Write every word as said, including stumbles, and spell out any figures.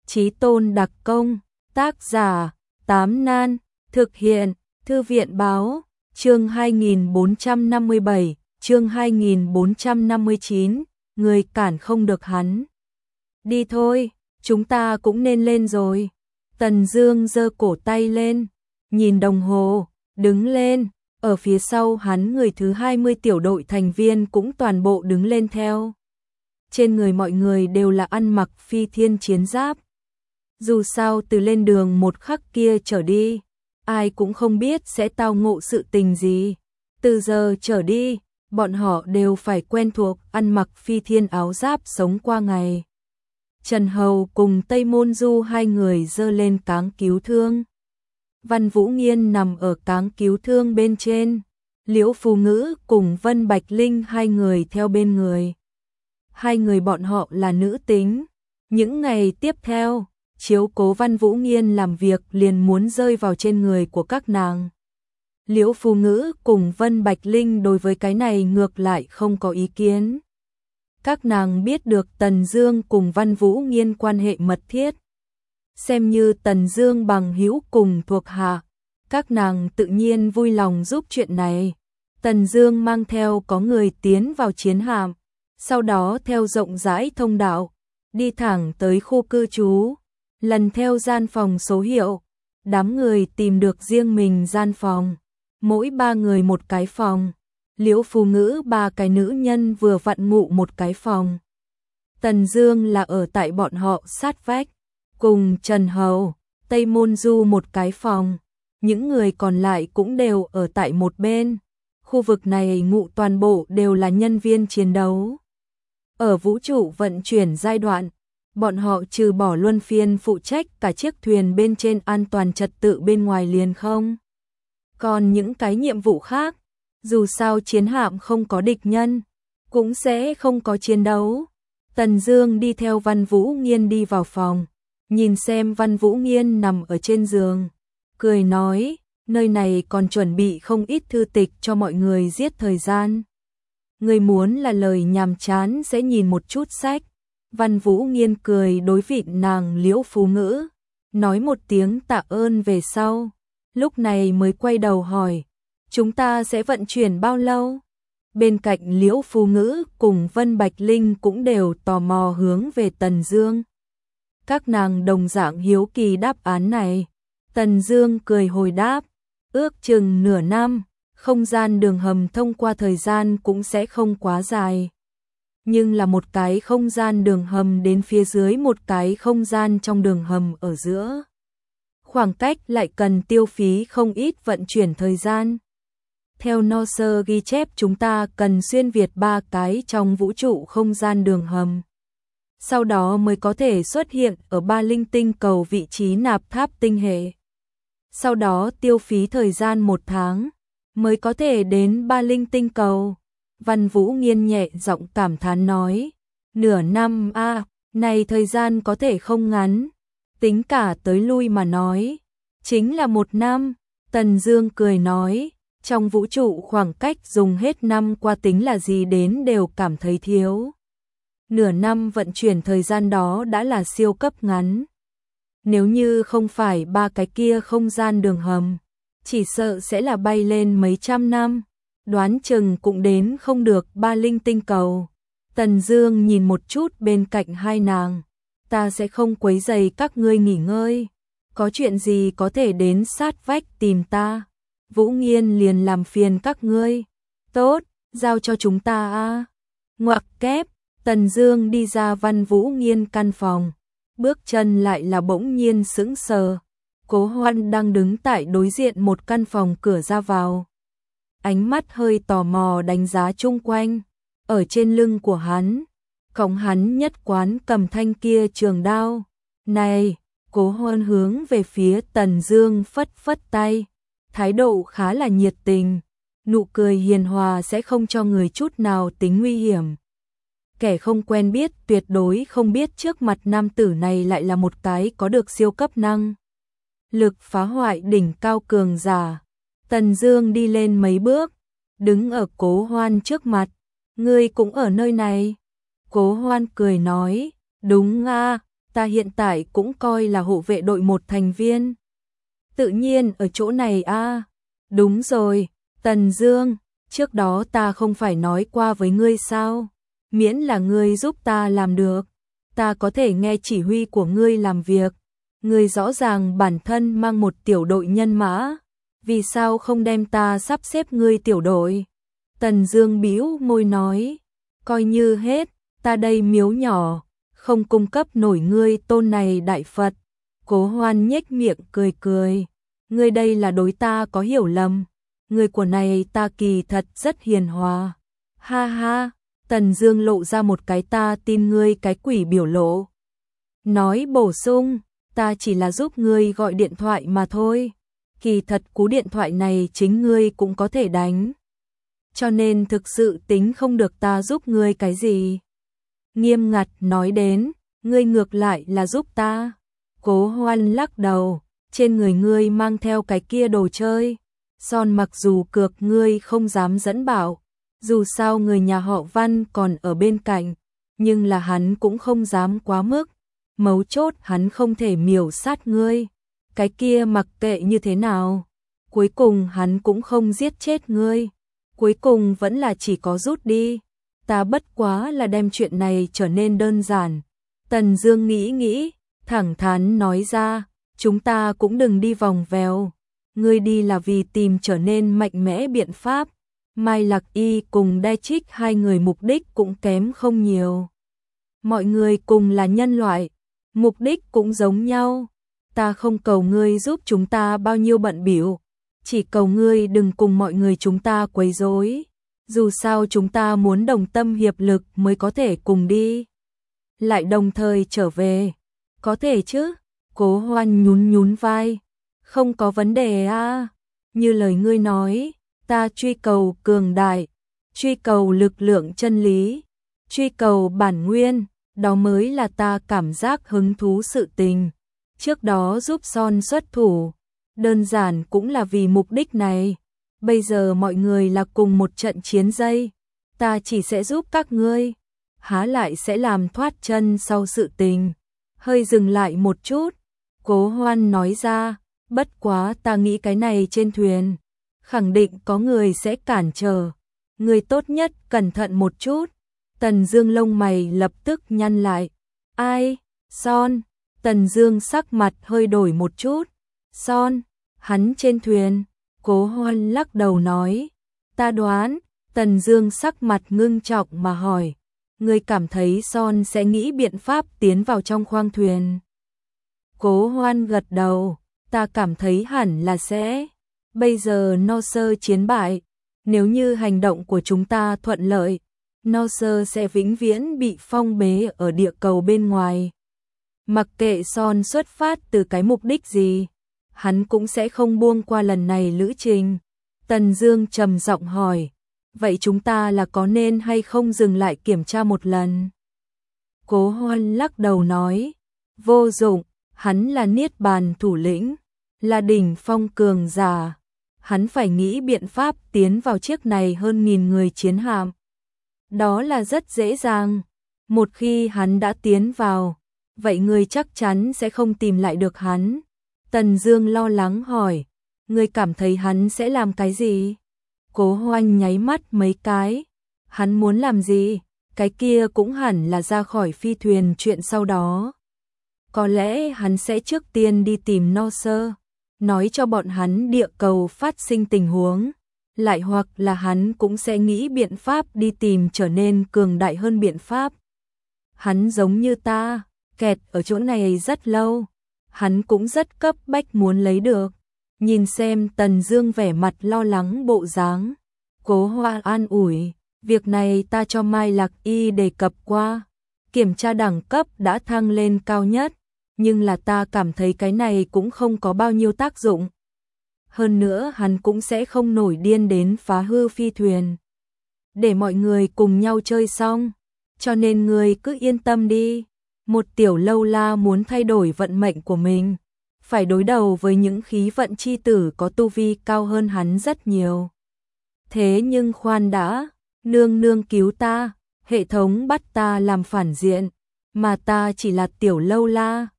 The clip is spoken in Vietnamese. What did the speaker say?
Chí tôn đặc công, tác giả, Tám Nan, thực hiện, Thư viện báo, chương hai nghìn bốn trăm năm mươi bảy, chương hai nghìn bốn trăm năm mươi chín, người cản không được hắn. Đi thôi, chúng ta cũng nên lên rồi. Tần Dương giơ cổ tay lên, nhìn đồng hồ, đứng lên, ở phía sau hắn người thứ hai mươi tiểu đội thành viên cũng toàn bộ đứng lên theo. Trên người mọi người đều là ăn mặc phi thiên chiến giáp. Dù sao từ lên đường một khắc kia trở đi, ai cũng không biết sẽ tao ngộ sự tình gì. Từ giờ trở đi, bọn họ đều phải quen thuộc ăn mặc phi thiên áo giáp sống qua ngày. Trần Hầu cùng Tây Môn Du hai người giơ lên cáng cứu thương. Văn Vũ Nghiên nằm ở cáng cứu thương bên trên. Liễu Phù Ngữ cùng Vân Bạch Linh hai người theo bên người. Hai người bọn họ là nữ tính. Những ngày tiếp theo, chiếu cố Văn Vũ Nghiên làm việc liền muốn rơi vào trên người của các nàng. Liễu Phù Ngữ cùng Vân Bạch Linh đối với cái này ngược lại không có ý kiến. Các nàng biết được Tần Dương cùng Văn Vũ Nghiên quan hệ mật thiết. Xem như Tần Dương bằng hữu cùng thuộc hạ, các nàng tự nhiên vui lòng giúp chuyện này. Tần Dương mang theo có người tiến vào chiến hạm, sau đó theo rộng rãi thông đạo, đi thẳng tới khu cư trú, lần theo gian phòng số hiệu, đám người tìm được riêng mình gian phòng, mỗi ba người một cái phòng. Liễu Phù Ngữ ba cái nữ nhân vừa vặn ngủ một cái phòng. Tần Dương là ở tại bọn họ sát vách, cùng Trần Hầu, Tây Môn Du một cái phòng. Những người còn lại cũng đều ở tại một bên. Khu vực này ngủ toàn bộ đều là nhân viên chiến đấu. Ở vũ trụ vận chuyển giai đoạn, bọn họ trừ bỏ luân phiên phụ trách cả chiếc thuyền bên trên an toàn trật tự bên ngoài liền không. Còn những cái nhiệm vụ khác, dù sao chiến hạm không có địch nhân, cũng sẽ không có chiến đấu. Tần Dương đi theo Văn Vũ Nghiên đi vào phòng, nhìn xem Văn Vũ Nghiên nằm ở trên giường, cười nói, nơi này còn chuẩn bị không ít thư tịch cho mọi người giết thời gian. Người muốn là lời nhàm chán sẽ nhìn một chút sách. Văn Vũ Nghiên cười đối vị nàng Liễu Phù Ngữ, nói một tiếng tạ ơn về sau, lúc này mới quay đầu hỏi, chúng ta sẽ vận chuyển bao lâu? Bên cạnh Liễu Phù Ngữ cùng Vân Bạch Linh cũng đều tò mò hướng về Tần Dương. Các nàng đồng dạng hiếu kỳ đáp án này. Tần Dương cười hồi đáp, ước chừng nửa năm, không gian đường hầm thông qua thời gian cũng sẽ không quá dài. Nhưng là một cái không gian đường hầm đến phía dưới một cái không gian trong đường hầm ở giữa. Khoảng cách lại cần tiêu phí không ít vận chuyển thời gian. Theo no sơ ghi chép chúng ta cần xuyên việt ba cái trong vũ trụ không gian đường hầm. Sau đó mới có thể xuất hiện ở ba linh tinh cầu vị trí nạp tháp tinh hệ. Sau đó tiêu phí thời gian một tháng, mới có thể đến ba linh tinh cầu. Văn Vũ Nghiên nhẹ giọng cảm thán nói, nửa năm a, à, này thời gian có thể không ngắn, tính cả tới lui mà nói, chính là một năm. Tần Dương cười nói, trong vũ trụ khoảng cách dùng hết năm qua tính là gì đến đều cảm thấy thiếu. Nửa năm vận chuyển thời gian đó đã là siêu cấp ngắn. Nếu như không phải ba cái kia không gian đường hầm, chỉ sợ sẽ là bay lên mấy trăm năm, đoán chừng cũng đến không được ba linh tinh cầu. Tần Dương nhìn một chút bên cạnh hai nàng, ta sẽ không quấy rầy các ngươi nghỉ ngơi, có chuyện gì có thể đến sát vách tìm ta. Vũ Nghiên liền làm phiền các ngươi. Tốt, giao cho chúng ta a. Ngoặc kép, Tần Dương đi ra Văn Vũ Nghiên căn phòng, bước chân lại là bỗng nhiên sững sờ. Cố Hoan đang đứng tại đối diện một căn phòng cửa ra vào. Ánh mắt hơi tò mò đánh giá chung quanh. Ở trên lưng của hắn, cõng hắn nhất quán cầm thanh kia trường đao. Này, Cố Hoan hướng về phía Tần Dương phất phất tay. Thái độ khá là nhiệt tình, nụ cười hiền hòa sẽ không cho người chút nào tính nguy hiểm. Kẻ không quen biết tuyệt đối không biết trước mặt nam tử này lại là một cái có được siêu cấp năng lực phá hoại đỉnh cao cường giả. Tần Dương đi lên mấy bước, đứng ở Cố Hoan trước mặt, ngươi cũng ở nơi này. Cố Hoan cười nói, đúng a, ta hiện tại cũng coi là hộ vệ đội một thành viên. Tự nhiên ở chỗ này a. À. Đúng rồi, Tần Dương, trước đó ta không phải nói qua với ngươi sao? Miễn là ngươi giúp ta làm được, ta có thể nghe chỉ huy của ngươi làm việc. Ngươi rõ ràng bản thân mang một tiểu đội nhân mã, vì sao không đem ta sắp xếp ngươi tiểu đội? Tần Dương bĩu môi nói, coi như hết, ta đây miếu nhỏ, không cung cấp nổi ngươi tôn này đại Phật. Cố Hoan nhếch miệng cười cười, ngươi đây là đối ta có hiểu lầm, người của này ta kỳ thật rất hiền hòa. Ha ha, Tần Dương lộ ra một cái ta tin ngươi cái quỷ biểu lộ. Nói bổ sung, ta chỉ là giúp ngươi gọi điện thoại mà thôi. Kỳ thật cú điện thoại này chính ngươi cũng có thể đánh. Cho nên thực sự tính không được ta giúp ngươi cái gì. Nghiêm ngặt nói đến, ngươi ngược lại là giúp ta. Cố Hoan lắc đầu, trên người ngươi mang theo cái kia đồ chơi. Son mặc dù cược ngươi không dám dẫn bảo, dù sao người nhà họ Văn còn ở bên cạnh, nhưng là hắn cũng không dám quá mức. Mấu chốt hắn không thể miểu sát ngươi. Cái kia mặc kệ như thế nào, cuối cùng hắn cũng không giết chết ngươi. Cuối cùng vẫn là chỉ có rút đi. Ta bất quá là đem chuyện này trở nên đơn giản. Tần Dương nghĩ nghĩ, thẳng thắn nói ra, chúng ta cũng đừng đi vòng vèo. Ngươi đi là vì tìm trở nên mạnh mẽ biện pháp. Mai Lạc Y cùng Đe Trích hai người mục đích cũng kém không nhiều. Mọi người cùng là nhân loại, mục đích cũng giống nhau. Ta không cầu ngươi giúp chúng ta bao nhiêu bận bịu, chỉ cầu ngươi đừng cùng mọi người chúng ta quấy rối. Dù sao chúng ta muốn đồng tâm hiệp lực mới có thể cùng đi, lại đồng thời trở về. Có thể chứ? Cố Hoan nhún nhún vai. Không có vấn đề a. À. Như lời ngươi nói, ta truy cầu cường đại, truy cầu lực lượng chân lý, truy cầu bản nguyên, đó mới là ta cảm giác hứng thú sự tình. Trước đó giúp Son xuất thủ, đơn giản cũng là vì mục đích này. Bây giờ mọi người là cùng một trận chiến dây, ta chỉ sẽ giúp các ngươi, há lại sẽ làm thoát chân sau sự tình. Hơi dừng lại một chút, Cố Hoan nói ra, bất quá ta nghĩ cái này trên thuyền, khẳng định có người sẽ cản trở. Người tốt nhất cẩn thận một chút. Tần Dương lông mày lập tức nhăn lại. Ai? Son? Tần Dương sắc mặt hơi đổi một chút. Son? Hắn trên thuyền. Cố Hoan lắc đầu nói. Ta đoán. Tần Dương sắc mặt ngưng trọng mà hỏi. Ngươi cảm thấy Son sẽ nghĩ biện pháp tiến vào trong khoang thuyền? Cố Hoan gật đầu. Ta cảm thấy hẳn là sẽ. Bây giờ No Sơ chiến bại, nếu như hành động của chúng ta thuận lợi, No Sơ sẽ vĩnh viễn bị phong bế ở địa cầu bên ngoài. Mặc kệ Son xuất phát từ cái mục đích gì, hắn cũng sẽ không buông qua lần này lữ trình. Tần Dương trầm giọng hỏi, vậy chúng ta là có nên hay không dừng lại kiểm tra một lần? Cố Hoan lắc đầu nói, vô dụng, hắn là Niết Bàn thủ lĩnh, là đỉnh phong cường giả. Hắn phải nghĩ biện pháp tiến vào chiếc này hơn nghìn người chiến hạm. Đó là rất dễ dàng. Một khi hắn đã tiến vào, vậy người chắc chắn sẽ không tìm lại được hắn. Tần Dương lo lắng hỏi, ngươi cảm thấy hắn sẽ làm cái gì? Cố Hoan nháy mắt mấy cái. Hắn muốn làm gì? Cái kia cũng hẳn là ra khỏi phi thuyền chuyện sau đó. Có lẽ hắn sẽ trước tiên đi tìm No Sơ, nói cho bọn hắn địa cầu phát sinh tình huống, lại hoặc là hắn cũng sẽ nghĩ biện pháp đi tìm trở nên cường đại hơn biện pháp. Hắn giống như ta, kẹt ở chỗ này rất lâu, hắn cũng rất cấp bách muốn lấy được. Nhìn xem Tần Dương vẻ mặt lo lắng bộ dáng, Cố Hoan an ủi, việc này ta cho Mai Lạc Y đề cập qua, kiểm tra đẳng cấp đã thăng lên cao nhất. Nhưng là ta cảm thấy cái này cũng không có bao nhiêu tác dụng. Hơn nữa hắn cũng sẽ không nổi điên đến phá hư phi thuyền. Để mọi người cùng nhau chơi xong. Cho nên ngươi cứ yên tâm đi. Một tiểu lâu la muốn thay đổi vận mệnh của mình, phải đối đầu với những khí vận chi tử có tu vi cao hơn hắn rất nhiều. Thế nhưng khoan đã, nương nương cứu ta, hệ thống bắt ta làm phản diện. mà ta chỉ là tiểu lâu la.